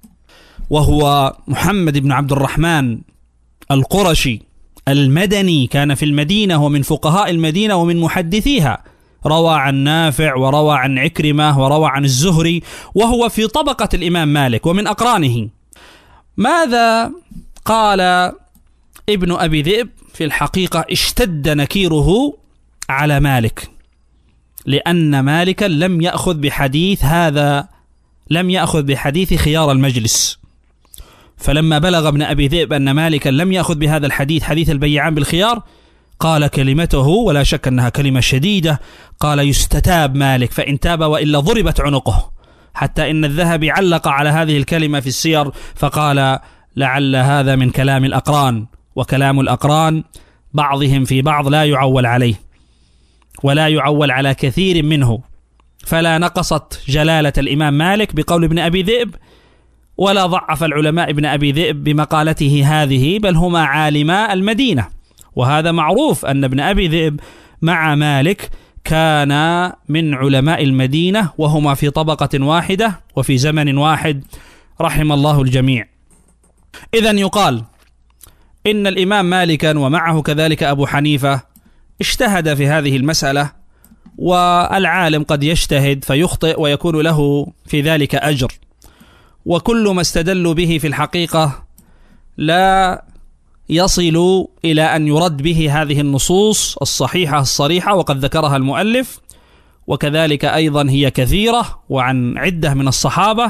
وهو محمد بن عبد الرحمن القرشي المدني، كان في المدينة ومن فقهاء المدينة ومن محدثيها، روى عن نافع وروى عن عكرمة وروى عن الزهري، وهو في طبقة الإمام مالك ومن أقرانه. ماذا قال ابن أبي ذئب؟ في الحقيقة اشتد نكيره على مالك، لأن مالكا لم يأخذ بحديث هذا، لم يأخذ بحديث خيار المجلس. فلما بلغ ابن أبي ذئب أن مالكا لم يأخذ بهذا الحديث، حديث البيعان بالخيار، قال كلمته ولا شك أنها كلمة شديدة، قال يستتاب مالك، فإن تاب وإلا ضربت عنقه. حتى إن الذهبي علق على هذه الكلمة في السير فقال لعل هذا من كلام الأقران، وكلام الأقران بعضهم في بعض لا يعول عليه، ولا يعول على كثير منه، فلا نقصت جلالة الإمام مالك بقول ابن أبي ذئب، ولا ضعف العلماء ابن أبي ذئب بمقالته هذه، بل هما عالما المدينة. وهذا معروف أن ابن أبي ذئب مع مالك كان من علماء المدينة، وهما في طبقة واحدة وفي زمن واحد رحم الله الجميع. إذن يقال إن الإمام مالكا ومعه كذلك أبو حنيفة اجتهد في هذه المسألة، والعالم قد يجتهد فيخطئ ويكون له في ذلك أجر، وكل ما استدلوا به في الحقيقة لا يصل إلى أن يرد به هذه النصوص الصحيحة الصريحة وقد ذكرها المؤلف، وكذلك أيضا هي كثيرة وعن عدة من الصحابة.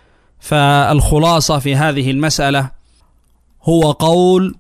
فالخلاصة في هذه المسألة هو قول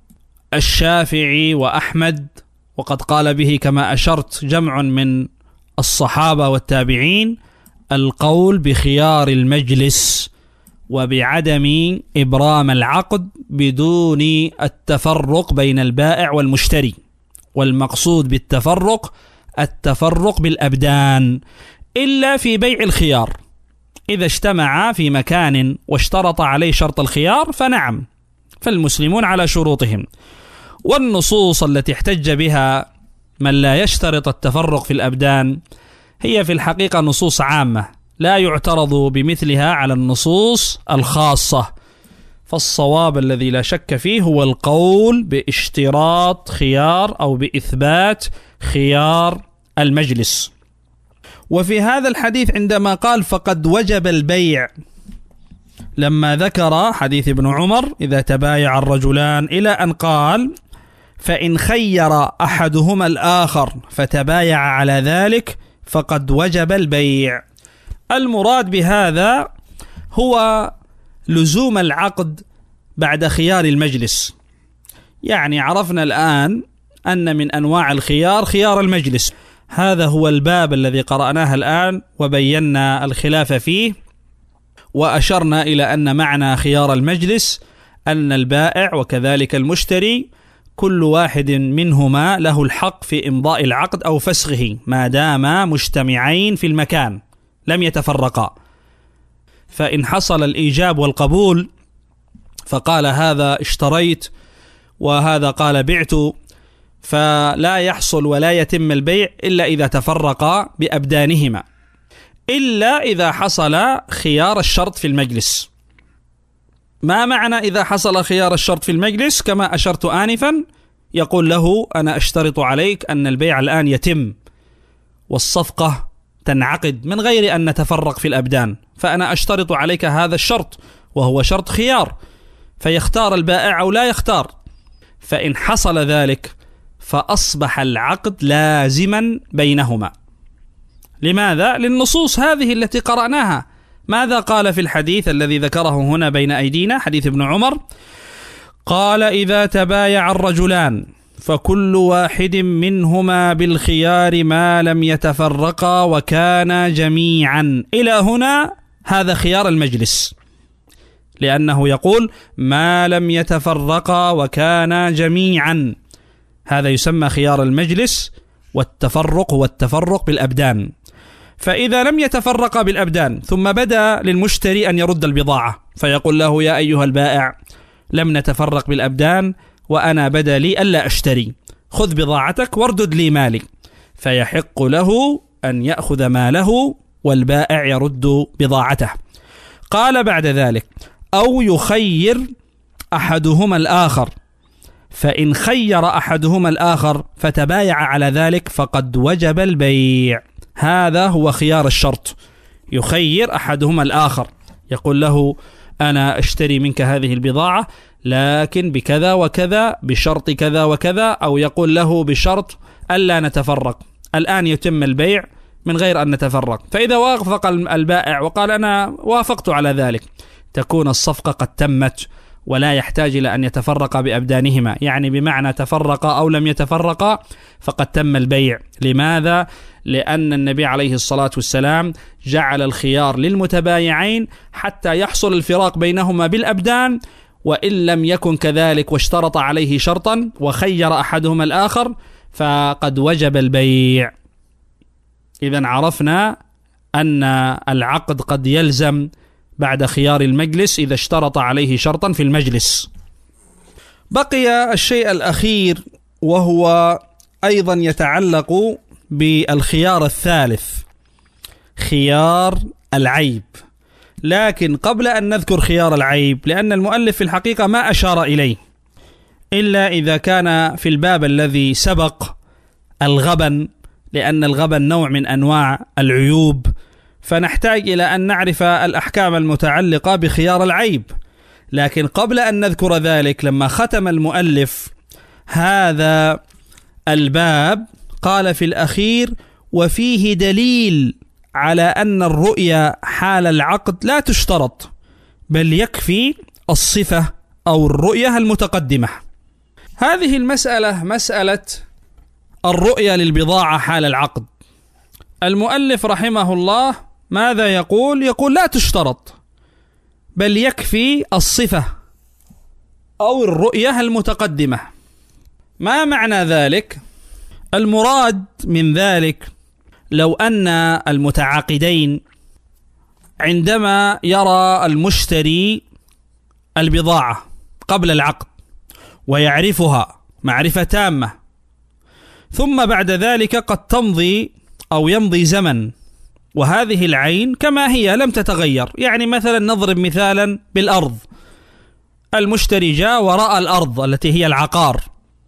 الشافعي وأحمد، وقد قال به كما أشرت جمع من الصحابة والتابعين، القول بخيار المجلس وبعدم إبرام العقد بدون التفرق بين البائع والمشتري. والمقصود بالتفرق التفرق بالأبدان، إلا في بيع الخيار. إذا اجتمعا في مكان واشترط عليه شرط الخيار فنعم، فالمسلمون على شروطهم. والنصوص التي احتج بها من لا يشترط التفرق في الأبدان هي في الحقيقة نصوص عامة لا يعترض بمثلها على النصوص الخاصة. فالصواب الذي لا شك فيه هو القول باشتراط خيار أو بإثبات خيار المجلس. وفي هذا الحديث عندما قال فقد وجب البيع، لما ذكر حديث ابن عمر إذا تبايع الرجلان إلى أن قال فإن خير أحدهما الآخر فتبايع على ذلك فقد وجب البيع، المراد بهذا هو لزوم العقد بعد خيار المجلس. يعني عرفنا الآن أن من أنواع الخيار خيار المجلس، هذا هو الباب الذي قرأناه الآن وبينا الخلاف فيه، وأشرنا إلى أن معنى خيار المجلس أن البائع وكذلك المشتري كل واحد منهما له الحق في إمضاء العقد أو فسخه ما داما مجتمعين في المكان لم يتفرقا. فإن حصل الإيجاب والقبول فقال هذا اشتريت وهذا قال بعت، فلا يحصل ولا يتم البيع إلا إذا تفرقا بأبدانهما، إلا إذا حصل خيار الشرط في المجلس. ما معنى إذا حصل خيار الشرط في المجلس؟ كما أشرت آنفا، يقول له أنا أشترط عليك أن البيع الآن يتم والصفقة تنعقد من غير أن نتفرق في الأبدان، فأنا أشترط عليك هذا الشرط وهو شرط خيار، فيختار البائع أو لا يختار. فإن حصل ذلك فأصبح العقد لازما بينهما. لماذا؟ للنصوص هذه التي قرأناها. ماذا قال في الحديث الذي ذكره هنا بين أيدينا، حديث ابن عمر؟ قال إذا تبايع الرجلان فكل واحد منهما بالخيار ما لم يتفرقا وكانا جميعا. إلى هنا هذا خيار المجلس، لأنه يقول ما لم يتفرقا وكانا جميعا، هذا يسمى خيار المجلس، والتفرق هو التفرق بالأبدان. فإذا لم يتفرق بالأبدان ثم بدأ للمشتري أن يرد البضاعة فيقول له يا أيها البائع لم نتفرق بالأبدان وأنا بدا لي ألا أشتري، خذ بضاعتك واردد لي مالي، فيحق له أن يأخذ ماله والبائع يرد بضاعته. قال بعد ذلك أو يخير أحدهما الآخر، فإن خير أحدهما الآخر فتبايع على ذلك فقد وجب البيع. هذا هو خيار الشرط، يخير أحدهما الآخر، يقول له أنا أشتري منك هذه البضاعة لكن بكذا وكذا بشرط كذا وكذا، أو يقول له بشرط ألا نتفرق، الآن يتم البيع من غير أن نتفرق. فإذا وافق البائع وقال أنا وافقت على ذلك تكون الصفقة قد تمت ولا يحتاج إلى أن يتفرق بأبدانهما، يعني بمعنى تفرق أو لم يتفرق فقد تم البيع. لماذا؟ لأن النبي عليه الصلاة والسلام جعل الخيار للمتبايعين حتى يحصل الفراق بينهما بالأبدان، وإن لم يكن كذلك واشترط عليه شرطا وخير أحدهما الآخر فقد وجب البيع. إذن عرفنا أن العقد قد يلزم بعد خيار المجلس إذا اشترط عليه شرطا في المجلس. بقي الشيء الأخير وهو أيضا يتعلق بالخيار الثالث، خيار العيب. لكن قبل أن نذكر خيار العيب، لأن المؤلف في الحقيقة ما أشار إليه إلا إذا كان في الباب الذي سبق الغبن، لأن الغبن نوع من أنواع العيوب، فنحتاج إلى أن نعرف الأحكام المتعلقة بخيار العيب. لكن قبل أن نذكر ذلك، لما ختم المؤلف هذا الباب قال في الأخير: وفيه دليل على أن الرؤيا حال العقد لا تشترط، بل يكفي الصفة أو الرؤية المتقدمة. هذه المسألة مسألة الرؤيا للبضاعة حال العقد. المؤلف رحمه الله ماذا يقول؟ يقول لا تشترط، بل يكفي الصفة أو الرؤية المتقدمة. ما معنى ذلك؟ المراد من ذلك لو أن المتعاقدين عندما يرى المشتري البضاعة قبل العقد ويعرفها معرفة تامة، ثم بعد ذلك قد تمضي أو يمضي زمن وهذه العين كما هي لم تتغير. يعني مثلا نضرب مثالا بالأرض، المشتري جاء ورأى الأرض التي هي العقار،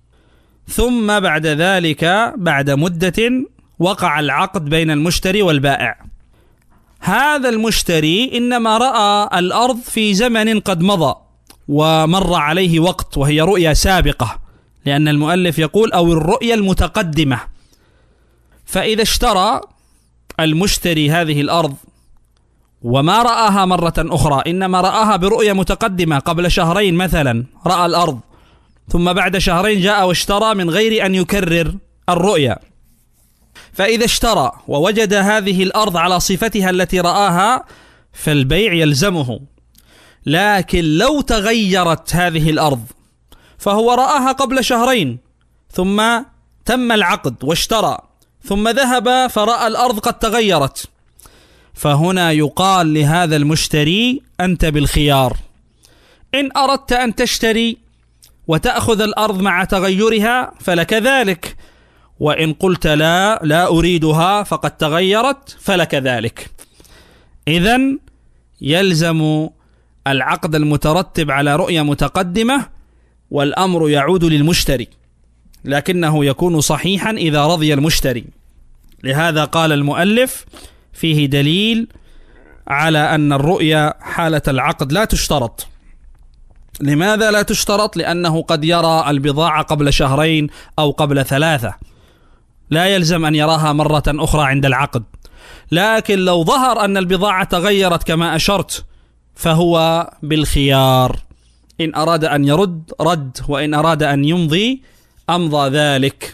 ثم بعد ذلك بعد مدة وقع العقد بين المشتري والبائع. هذا المشتري إنما رأى الأرض في زمن قد مضى ومر عليه وقت، وهي رؤيا سابقة، لأن المؤلف يقول أو الرؤيا المتقدمة. فإذا اشترى المشتري هذه الأرض وما رآها مرة أخرى، إنما رآها برؤية متقدمة قبل شهرين مثلا، رأى الأرض ثم بعد شهرين جاء واشترى من غير أن يكرر الرؤيا. فإذا اشترى ووجد هذه الأرض على صفتها التي رآها فالبيع يلزمه. لكن لو تغيرت هذه الأرض فهو رآها قبل شهرين ثم تم العقد واشترى، ثم ذهب فرأى الأرض قد تغيرت، فهنا يقال لهذا المشتري أنت بالخيار. إن أردت أن تشتري وتأخذ الأرض مع تغيرها فلك ذلك، وإن قلت لا لا أريدها فقد تغيرت فلك ذلك. إذن يلزم العقد المترتب على رؤية متقدمة، والأمر يعود للمشتري، لكنه يكون صحيحا إذا رضي المشتري. لهذا قال المؤلف فيه دليل على أن الرؤيا حالة العقد لا تشترط. لماذا لا تشترط؟ لأنه قد يرى البضاعة قبل شهرين أو قبل ثلاثة، لا يلزم أن يراها مرة أخرى عند العقد. لكن لو ظهر أن البضاعة تغيرت كما أشرت فهو بالخيار، إن أراد أن يرد رد، وإن أراد أن يمضي أمضى ذلك.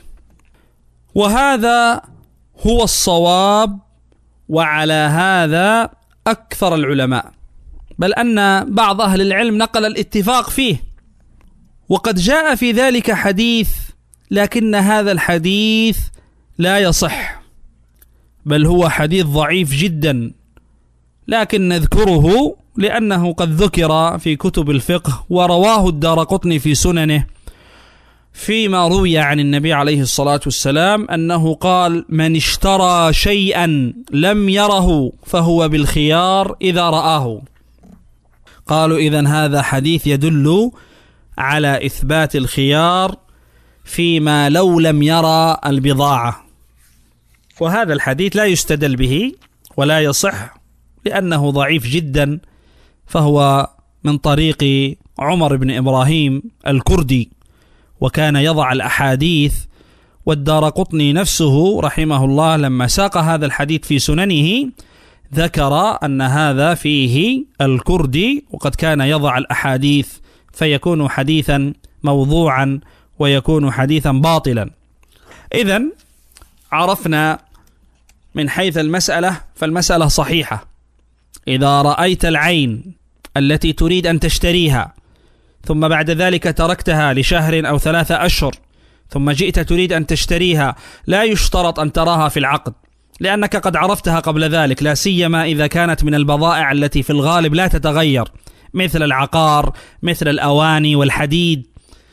وهذا هو الصواب، وعلى هذا أكثر العلماء، بل أن بعض أهل العلم نقل الاتفاق فيه. وقد جاء في ذلك حديث، لكن هذا الحديث لا يصح، بل هو حديث ضعيف جدا، لكن نذكره لأنه قد ذكر في كتب الفقه، ورواه الدارقطني في سننه فيما روي عن النبي عليه الصلاة والسلام أنه قال: من اشترى شيئا لم يره فهو بالخيار إذا رآه. قالوا إذن هذا حديث يدل على إثبات الخيار فيما لو لم يرى البضاعة، وهذا الحديث لا يستدل به ولا يصح لأنه ضعيف جدا، فهو من طريق عمر بن إبراهيم الكردي، وكان يضع الأحاديث. والدارقطني نفسه رحمه الله لما ساق هذا الحديث في سننه ذكر أن هذا فيه الكردي، وقد كان يضع الأحاديث، فيكون حديثا موضوعا ويكون حديثا باطلا. إذن عرفنا من حيث المسألة، فالمسألة صحيحة. إذا رأيت العين التي تريد أن تشتريها ثم بعد ذلك تركتها لشهر أو ثلاثة أشهر ثم جئت تريد أن تشتريها، لا يشترط أن تراها في العقد، لأنك قد عرفتها قبل ذلك، لا سيما إذا كانت من البضائع التي في الغالب لا تتغير، مثل العقار، مثل الأواني والحديد.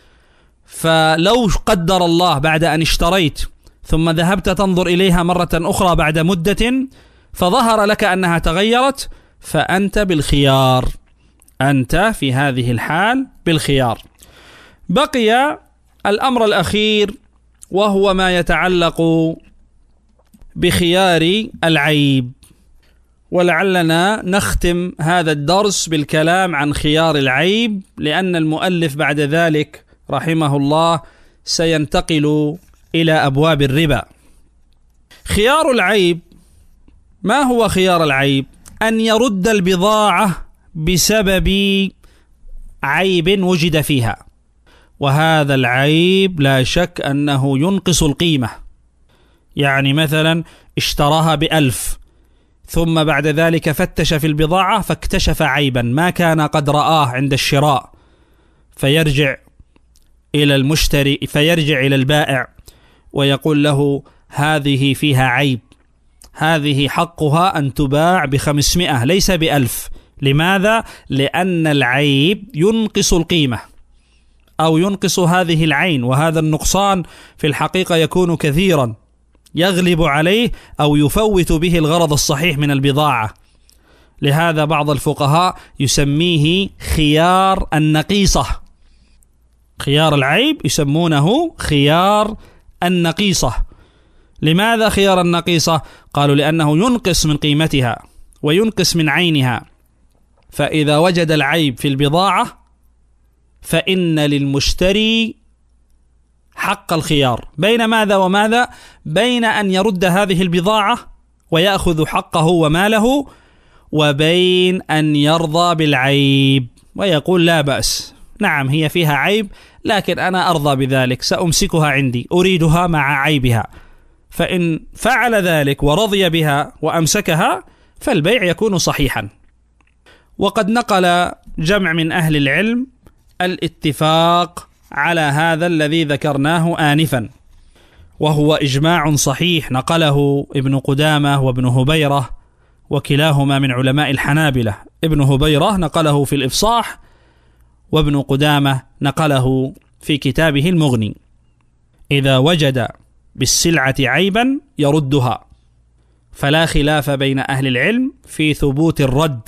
فلو قدر الله بعد أن اشتريت ثم ذهبت تنظر إليها مرة أخرى بعد مدة فظهر لك أنها تغيرت، فأنت بالخيار، أنت في هذه الحال بالخيار. بقي الأمر الأخير وهو ما يتعلق بخيار العيب. ولعلنا نختم هذا الدرس بالكلام عن خيار العيب، لأن المؤلف بعد ذلك رحمه الله سينتقل إلى أبواب الربا. خيار العيب، ما هو خيار العيب؟ أن يرد البضاعة بسبب عيب وجد فيها، وهذا العيب لا شك أنه ينقص القيمة. يعني مثلا اشتراها بألف ثم بعد ذلك فتش في البضاعة فاكتشف عيبا ما كان قد رآه عند الشراء، فيرجع إلى المشتري فيرجع إلى البائع ويقول له هذه فيها عيب، هذه حقها أن تباع بخمسمائة ليس بألف. لماذا؟ لأن العيب ينقص القيمة أو ينقص هذه العين، وهذا النقصان في الحقيقة يكون كثيرا يغلب عليه أو يفوت به الغرض الصحيح من البضاعة. لهذا بعض الفقهاء يسميه خيار النقيصة. خيار العيب يسمونه خيار النقيصة. لماذا خيار النقيصة؟ قالوا لأنه ينقص من قيمتها وينقص من عينها، فإذا وجد العيب في البضاعة فإن للمشتري حق الخيار بين ماذا وماذا؟ بين أن يرد هذه البضاعة ويأخذ حقه وماله، وبين أن يرضى بالعيب ويقول لا بأس، نعم هي فيها عيب لكن أنا أرضى بذلك، سأمسكها عندي، أريدها مع عيبها. فإن فعل ذلك ورضي بها وأمسكها فالبيع يكون صحيحا. وقد نقل جمع من أهل العلم الاتفاق على هذا الذي ذكرناه آنفا، وهو إجماع صحيح نقله ابن قدامة وابن هبيرة، وكلاهما من علماء الحنابلة. ابن هبيرة نقله في الإفصاح، وابن قدامة نقله في كتابه المغني: إذا وجد بالسلعة عيبا يردها، فلا خلاف بين أهل العلم في ثبوت الرد.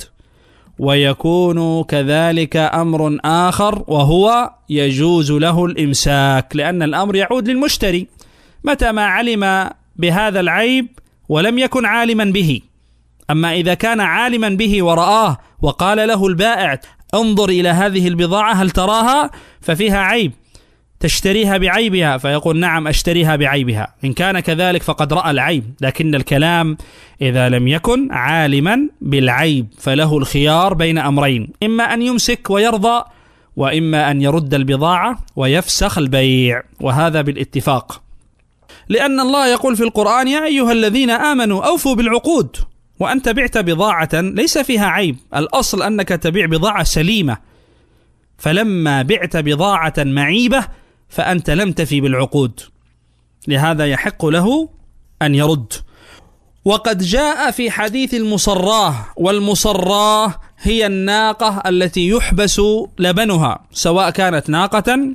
ويكون كذلك أمر آخر وهو يجوز له الإمساك، لأن الأمر يعود للمشتري متى ما علم بهذا العيب ولم يكن عالما به. أما إذا كان عالما به ورآه وقال له البائع انظر إلى هذه البضاعة هل تراها ففيها عيب، تشتريها بعيبها؟ فيقول نعم أشتريها بعيبها. إن كان كذلك فقد رأى العيب، لكن الكلام إذا لم يكن عالما بالعيب فله الخيار بين أمرين: إما أن يمسك ويرضى، وإما أن يرد البضاعة ويفسخ البيع، وهذا بالاتفاق. لأن الله يقول في القرآن: يا أيها الذين آمنوا أوفوا بالعقود. وأنت بعت بضاعة ليس فيها عيب، الأصل أنك تبيع بضاعة سليمة، فلما بعت بضاعة معيبة فأنت لم تفي بالعقود، لهذا يحق له أن يرد. وقد جاء في حديث المصراه، والمصراه هي الناقة التي يحبس لبنها، سواء كانت ناقة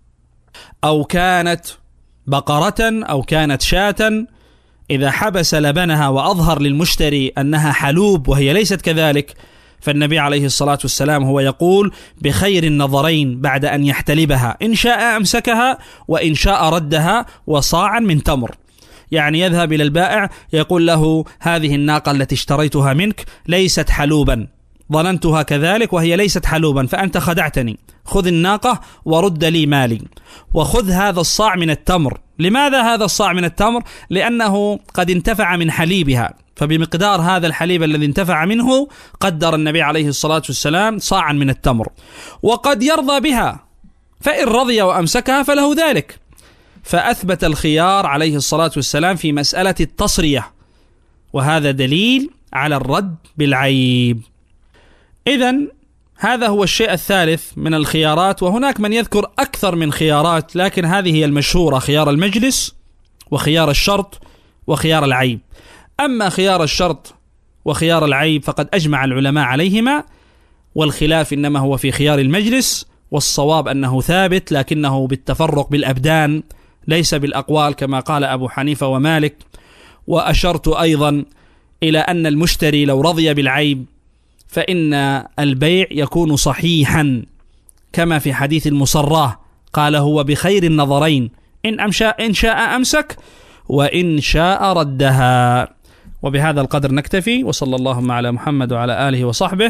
أو كانت بقرة أو كانت شاة. إذا حبس لبنها وأظهر للمشتري أنها حلوب وهي ليست كذلك، فالنبي عليه الصلاة والسلام هو يقول بخير النظرين بعد أن يحتلبها، إن شاء أمسكها وإن شاء ردها وصاعا من تمر. يعني يذهب إلى البائع يقول له هذه الناقة التي اشتريتها منك ليست حلوبا، ظننتها كذلك وهي ليست حلوبا، فأنت خدعتني، خذ الناقة ورد لي مالي، وخذ هذا الصاع من التمر. لماذا هذا الصاع من التمر؟ لأنه قد انتفع من حليبها، فبمقدار هذا الحليب الذي انتفع منه قدر النبي عليه الصلاة والسلام صاعا من التمر. وقد يرضى بها، فإن رضي وأمسكها فله ذلك. فأثبت الخيار عليه الصلاة والسلام في مسألة التصرية، وهذا دليل على الرد بالعيب. إذن هذا هو الشيء الثالث من الخيارات، وهناك من يذكر أكثر من خيارات، لكن هذه هي المشهورة: خيار المجلس وخيار الشرط وخيار العيب. أما خيار الشرط وخيار العيب فقد أجمع العلماء عليهما، والخلاف إنما هو في خيار المجلس، والصواب أنه ثابت لكنه بالتفرق بالأبدان ليس بالأقوال كما قال أبو حنيفة ومالك. وأشرت أيضا إلى أن المشتري لو رضي بالعيب فإن البيع يكون صحيحا، كما في حديث المصراه قال هو بخير النظرين، إن, إن شاء أمسك وإن شاء ردها. وبهذا القدر نكتفي، وصلى اللهم على محمد وعلى آله وصحبه.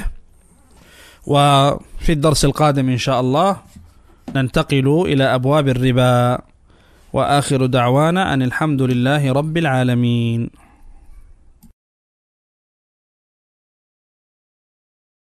وفي الدرس القادم إن شاء الله ننتقل إلى أبواب الربا، وآخر دعوانا أن الحمد لله رب العالمين.